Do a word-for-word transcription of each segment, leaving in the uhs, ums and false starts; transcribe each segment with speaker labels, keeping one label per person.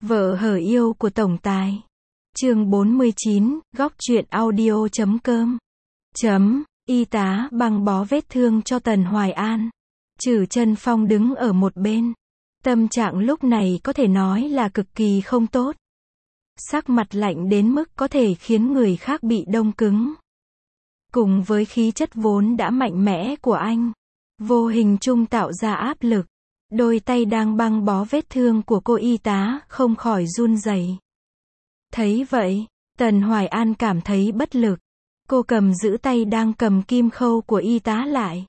Speaker 1: Vợ hở yêu của tổng tài. Chương bốn mươi chín, góc truyện audio chấm com. Chấm, y tá băng bó vết thương cho Tần Hoài An. Trử Chân Phong đứng ở một bên. Tâm trạng lúc này có thể nói là cực kỳ không tốt. Sắc mặt lạnh đến mức có thể khiến người khác bị đông cứng. Cùng với khí chất vốn đã mạnh mẽ của anh, vô hình chung tạo ra áp lực. Đôi tay đang băng bó vết thương của cô y tá không khỏi run rẩy. Thấy vậy, Tần Hoài An cảm thấy bất lực. Cô cầm giữ tay đang cầm kim khâu của y tá lại.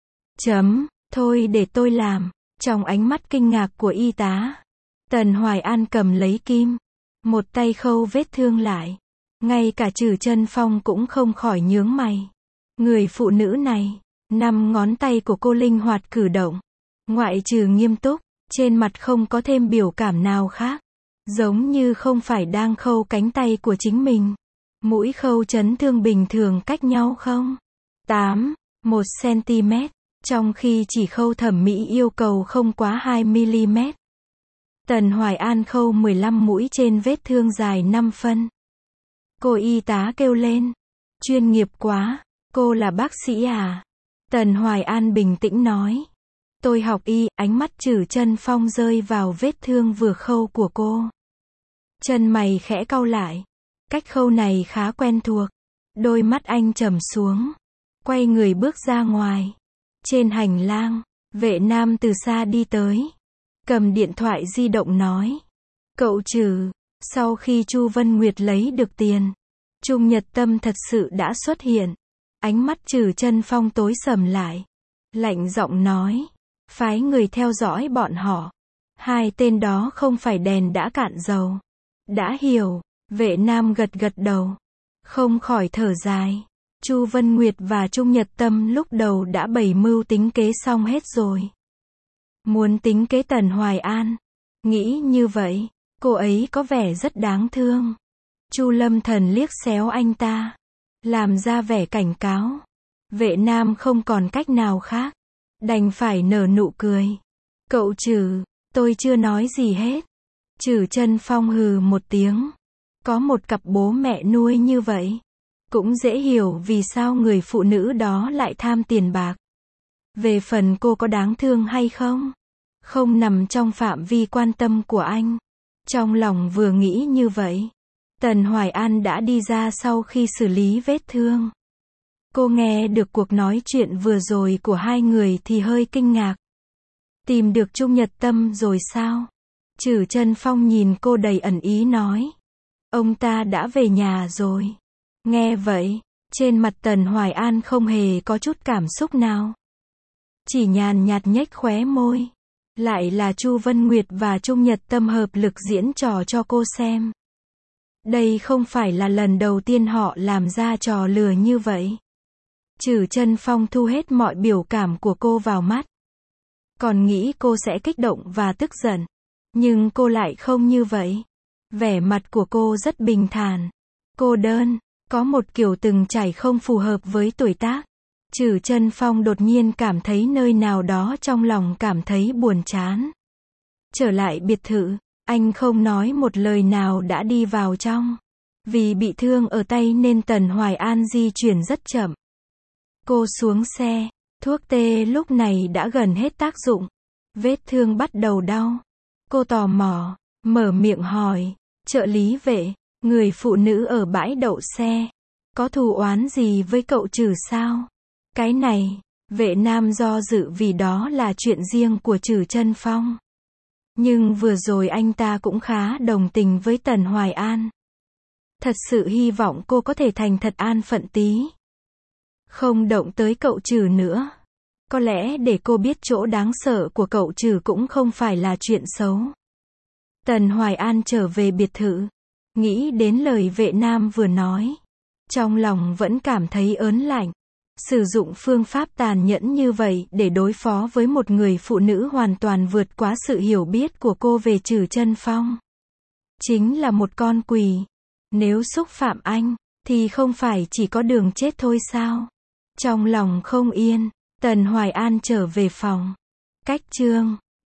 Speaker 1: Chấm, thôi để tôi làm. Trong ánh mắt kinh ngạc của y tá, Tần Hoài An cầm lấy kim, một tay khâu vết thương lại. Ngay cả Trử Chân Phong cũng không khỏi nhướng mày. Người phụ nữ này, năm ngón tay của cô linh hoạt cử động. Ngoại trừ nghiêm túc, trên mặt không có thêm biểu cảm nào khác. Giống như không phải đang khâu cánh tay của chính mình. Mũi khâu chấn thương bình thường cách nhau không? tám, một xăng-ti-mét, trong khi chỉ khâu thẩm mỹ yêu cầu không quá hai mi-li-mét. Tần Hoài An khâu mười lăm mũi trên vết thương dài năm phân. Cô y tá kêu lên. Chuyên nghiệp quá, cô là bác sĩ à? Tần Hoài An bình tĩnh nói. Tôi học y. Ánh mắt Trử Chân Phong rơi vào vết thương vừa khâu của cô. Chân mày khẽ cau lại. Cách khâu này khá quen thuộc. Đôi mắt anh trầm xuống. Quay người bước ra ngoài. Trên hành lang, vệ nam từ xa đi tới. Cầm điện thoại di động nói. Cậu Trử, sau khi Chu Vân Nguyệt lấy được tiền, Trung Nhật Tâm thật sự đã xuất hiện. Ánh mắt Trử Chân Phong tối sầm lại. Lạnh giọng nói. Phái người theo dõi bọn họ. Hai tên đó không phải đèn đã cạn dầu. Đã hiểu. Vệ nam gật gật đầu. Không khỏi thở dài. Chu Vân Nguyệt và Trung Nhật Tâm lúc đầu đã bày mưu tính kế xong hết rồi. Muốn tính kế Tần Hoài An. Nghĩ như vậy, cô ấy có vẻ rất đáng thương. Chu Lâm Thần liếc xéo anh ta. Làm ra vẻ cảnh cáo. Vệ nam không còn cách nào khác. Đành phải nở nụ cười. Cậu Trử, tôi chưa nói gì hết. Trử Chân Phong hừ một tiếng. Có một cặp bố mẹ nuôi như vậy. Cũng dễ hiểu vì sao người phụ nữ đó lại tham tiền bạc. Về phần cô có đáng thương hay không? Không nằm trong phạm vi quan tâm của anh. Trong lòng vừa nghĩ như vậy, Tần Hoài An đã đi ra sau khi xử lý vết thương. Cô nghe được cuộc nói chuyện vừa rồi của hai người thì hơi kinh ngạc. Tìm được Trung Nhật Tâm rồi sao? Trử Chân Phong nhìn cô đầy ẩn ý nói. Ông ta đã về nhà rồi. Nghe vậy, trên mặt Tần Hoài An không hề có chút cảm xúc nào. Chỉ nhàn nhạt nhếch khóe môi. Lại là Chu Vân Nguyệt và Trung Nhật Tâm hợp lực diễn trò cho cô xem. Đây không phải là lần đầu tiên họ làm ra trò lừa như vậy. Trử Chân Phong thu hết mọi biểu cảm của cô vào mắt. Còn nghĩ cô sẽ kích động và tức giận. Nhưng cô lại không như vậy. Vẻ mặt của cô rất bình thản. Cô đơn, có một kiểu từng trải không phù hợp với tuổi tác. Trử Chân Phong đột nhiên cảm thấy nơi nào đó trong lòng cảm thấy buồn chán. Trở lại biệt thự, anh không nói một lời nào đã đi vào trong. Vì bị thương ở tay nên Tần Hoài An di chuyển rất chậm. Cô xuống xe, thuốc tê lúc này đã gần hết tác dụng. Vết thương bắt đầu đau. Cô tò mò, mở miệng hỏi, trợ lý vệ, người phụ nữ ở bãi đậu xe, có thù oán gì với cậu Trử sao? Cái này, vệ nam do dự vì đó là chuyện riêng của Trử Chân Phong. Nhưng vừa rồi anh ta cũng khá đồng tình với Tần Hoài An. Thật sự hy vọng cô có thể thành thật an phận tí. Không động tới cậu Trử nữa. Có lẽ để cô biết chỗ đáng sợ của cậu Trử cũng không phải là chuyện xấu. Tần Hoài An trở về biệt thự. Nghĩ đến lời vệ nam vừa nói. Trong lòng vẫn cảm thấy ớn lạnh. Sử dụng phương pháp tàn nhẫn như vậy để đối phó với một người phụ nữ hoàn toàn vượt quá sự hiểu biết của cô về Trử Chân Phong. Chính là một con quỷ. Nếu xúc phạm anh, thì không phải chỉ có đường chết thôi sao? Trong lòng không yên, Tần Hoài An trở về phòng. Cách chương